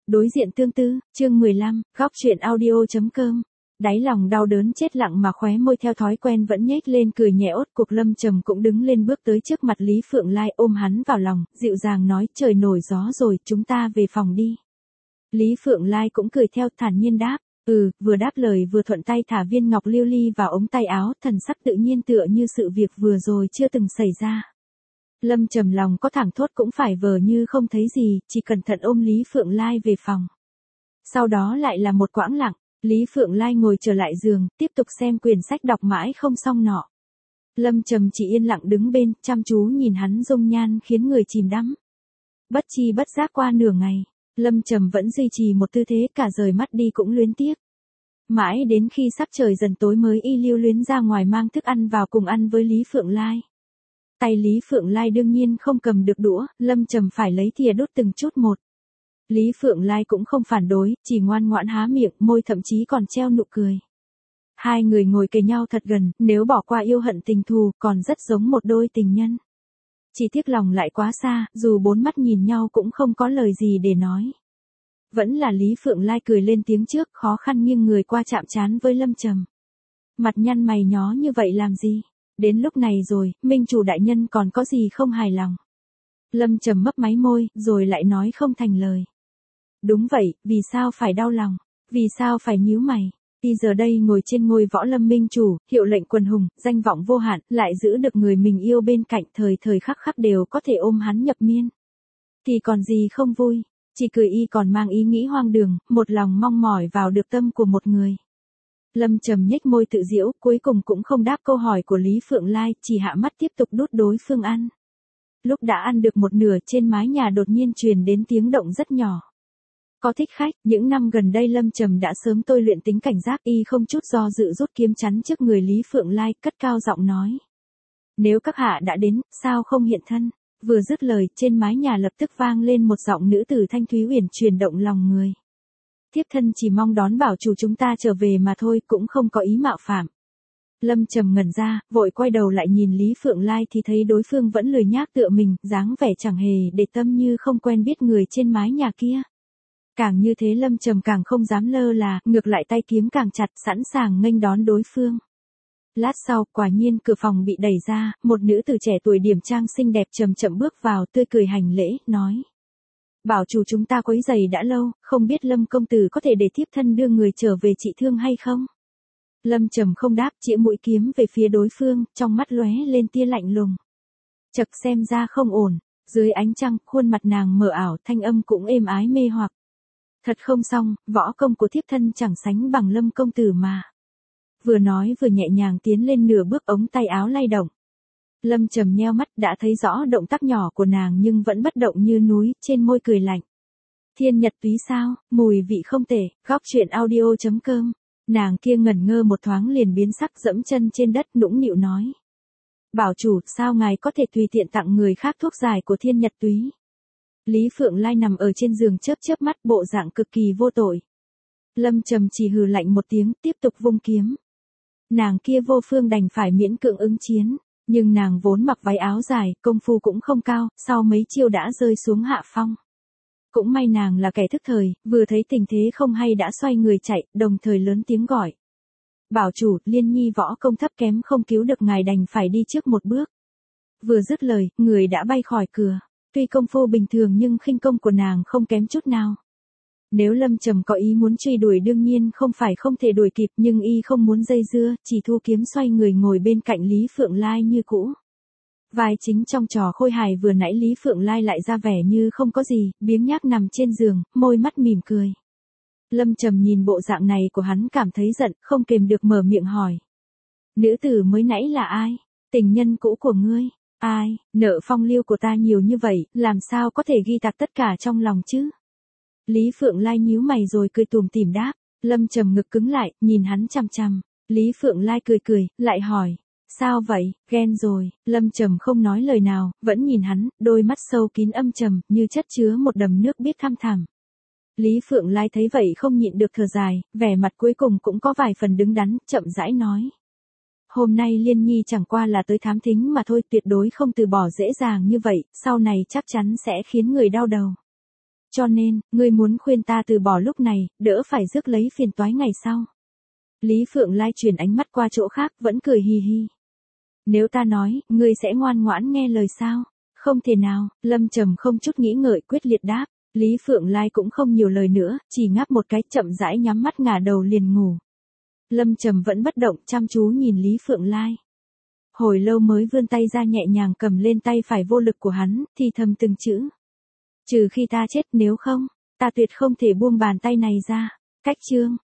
Đối diện tương tư, chương 15, góc chuyện audio.com. Đáy lòng đau đớn chết lặng mà khóe môi theo thói quen vẫn nhếch lên cười nhẹ ốt cuộc. Lâm Trầm cũng đứng lên bước tới trước mặt Lý Phượng Lai, ôm hắn vào lòng, dịu dàng nói trời nổi gió rồi, chúng ta về phòng đi. Lý Phượng Lai cũng cười theo, thản nhiên đáp, vừa đáp lời vừa thuận tay thả viên ngọc lưu ly vào ống tay áo, thần sắc tự nhiên tựa như sự việc vừa rồi chưa từng xảy ra. Lâm Trầm lòng có thẳng thốt cũng phải vờ như không thấy gì, chỉ cẩn thận ôm Lý Phượng Lai về phòng. Sau đó lại là một quãng lặng, Lý Phượng Lai ngồi trở lại giường, tiếp tục xem quyển sách đọc mãi không xong nọ. Lâm Trầm chỉ yên lặng đứng bên, chăm chú nhìn hắn dung nhan khiến người chìm đắm. Bất chi bất giác qua nửa ngày, Lâm Trầm vẫn duy trì một tư thế, cả rời mắt đi cũng luyến tiếc. Mãi đến khi sắp trời dần tối mới y lưu luyến ra ngoài mang thức ăn vào cùng ăn với Lý Phượng Lai. Tay Lý Phượng Lai đương nhiên không cầm được đũa, Lâm Trầm phải lấy thìa đút từng chút một. Lý Phượng Lai cũng không phản đối, chỉ ngoan ngoãn há miệng, môi thậm chí còn treo nụ cười. Hai người ngồi kề nhau thật gần, nếu bỏ qua yêu hận tình thù, còn rất giống một đôi tình nhân. Chỉ tiếc lòng lại quá xa, dù bốn mắt nhìn nhau cũng không có lời gì để nói. Vẫn là Lý Phượng Lai cười lên tiếng trước, khó khăn nghiêng người qua chạm trán với Lâm Trầm. Mặt nhăn mày nhó như vậy làm gì? Đến lúc này rồi, minh chủ đại nhân còn có gì không hài lòng? Lâm Trầm mấp máy môi, rồi lại nói không thành lời. Đúng vậy, vì sao phải đau lòng? Vì sao phải nhíu mày? Y giờ đây ngồi trên ngôi võ lâm minh chủ, hiệu lệnh quần hùng, danh vọng vô hạn, lại giữ được người mình yêu bên cạnh, thời thời khắc khắc đều có thể ôm hắn nhập miên. Thì còn gì không vui? Chỉ cười y còn mang ý nghĩ hoang đường, một lòng mong mỏi vào được tâm của một người. Lâm Trầm nhếch môi tự giễu, cuối cùng cũng không đáp câu hỏi của Lý Phượng Lai, chỉ hạ mắt tiếp tục đút đối phương ăn. Lúc đã ăn được một nửa, trên mái nhà đột nhiên truyền đến tiếng động rất nhỏ. Có thích khách, những năm gần đây Lâm Trầm đã sớm tôi luyện tính cảnh giác, y không chút do dự rút kiếm chắn trước người Lý Phượng Lai, cất cao giọng nói. Nếu các hạ đã đến, sao không hiện thân? Vừa dứt lời, trên mái nhà lập tức vang lên một giọng nữ tử thanh thúy uyển chuyển động lòng người. Thiếp thân chỉ mong đón bảo chủ chúng ta trở về mà thôi, cũng không có ý mạo phạm. Lâm Trầm ngẩn ra, vội quay đầu lại nhìn Lý Phượng Lai thì thấy đối phương vẫn lười nhác tựa mình, dáng vẻ chẳng hề để tâm như không quen biết người trên mái nhà kia. Càng như thế Lâm Trầm càng không dám lơ là, ngược lại tay kiếm càng chặt, sẵn sàng nghênh đón đối phương. Lát sau, quả nhiên cửa phòng bị đẩy ra, một nữ tử trẻ tuổi điểm trang xinh đẹp chậm chậm bước vào, tươi cười hành lễ, nói. Bảo chủ chúng ta quấy rầy đã lâu, không biết Lâm công tử có thể để thiếp thân đưa người trở về trị thương hay không? Lâm Trầm không đáp, chĩa mũi kiếm về phía đối phương, trong mắt lóe lên tia lạnh lùng. Chậc xem ra không ổn, dưới ánh trăng, khuôn mặt nàng mờ ảo, thanh âm cũng êm ái mê hoặc. Thật không xong, võ công của thiếp thân chẳng sánh bằng Lâm công tử mà. Vừa nói vừa nhẹ nhàng tiến lên nửa bước, ống tay áo lay động. Lâm Trầm nheo mắt, đã thấy rõ động tác nhỏ của nàng nhưng vẫn bất động như núi, trên môi cười lạnh. Thiên nhật túy sao, mùi vị không tệ, góc chuyện audio.com. Nàng kia ngẩn ngơ một thoáng liền biến sắc, dẫm chân trên đất, nũng nịu nói. Bảo chủ, sao ngài có thể tùy tiện tặng người khác thuốc giải của thiên nhật túy? Lý Phượng Lai nằm ở trên giường chớp chớp mắt, bộ dạng cực kỳ vô tội. Lâm Trầm chỉ hừ lạnh một tiếng, tiếp tục vung kiếm. Nàng kia vô phương đành phải miễn cưỡng ứng chiến, nhưng nàng vốn mặc váy áo dài, công phu cũng không cao, sau mấy chiêu đã rơi xuống hạ phong. Cũng may nàng là kẻ thức thời, vừa thấy tình thế không hay đã xoay người chạy, đồng thời lớn tiếng gọi. Bảo chủ, Liên Nhi võ công thấp kém không cứu được ngài, đành phải đi trước một bước. Vừa dứt lời, người đã bay khỏi cửa. Tuy công phu bình thường nhưng khinh công của nàng không kém chút nào. Nếu Lâm Trầm có ý muốn truy đuổi đương nhiên không phải không thể đuổi kịp, nhưng y không muốn dây dưa, chỉ thu kiếm xoay người ngồi bên cạnh Lý Phượng Lai như cũ. Vai chính trong trò khôi hài vừa nãy Lý Phượng Lai lại ra vẻ như không có gì, biếng nhác nằm trên giường, môi mắt mỉm cười. Lâm Trầm nhìn bộ dạng này của hắn cảm thấy giận, không kềm được mở miệng hỏi. Nữ tử mới nãy là ai? Tình nhân cũ của ngươi? Ai, nợ phong lưu của ta nhiều như vậy, làm sao có thể ghi tạc tất cả trong lòng chứ? Lý Phượng Lai nhíu mày rồi cười tủm tỉm đáp. Lâm Trầm ngực cứng lại, nhìn hắn chằm chằm. Lý Phượng Lai cười cười, lại hỏi. Sao vậy, ghen rồi? Lâm Trầm không nói lời nào, vẫn nhìn hắn, đôi mắt sâu kín âm trầm, như chất chứa một đầm nước biết thăm thẳm. Lý Phượng Lai thấy vậy không nhịn được thở dài, vẻ mặt cuối cùng cũng có vài phần đứng đắn, chậm rãi nói. Hôm nay Liên Nhi chẳng qua là tới thám thính mà thôi, tuyệt đối không từ bỏ dễ dàng như vậy, sau này chắc chắn sẽ khiến người đau đầu. Cho nên, ngươi muốn khuyên ta từ bỏ lúc này, đỡ phải rước lấy phiền toái ngày sau. Lý Phượng Lai chuyển ánh mắt qua chỗ khác, vẫn cười hì hì. Nếu ta nói, ngươi sẽ ngoan ngoãn nghe lời sao? Không thể nào, Lâm Trầm không chút nghĩ ngợi quyết liệt đáp. Lý Phượng Lai cũng không nhiều lời nữa, chỉ ngáp một cái chậm rãi nhắm mắt ngả đầu liền ngủ. Lâm Trầm vẫn bất động chăm chú nhìn Lý Phượng Lai. Hồi lâu mới vươn tay ra nhẹ nhàng cầm lên tay phải vô lực của hắn, thì thầm từng chữ. Trừ khi ta chết, nếu không, ta tuyệt không thể buông bàn tay này ra. Cách chương.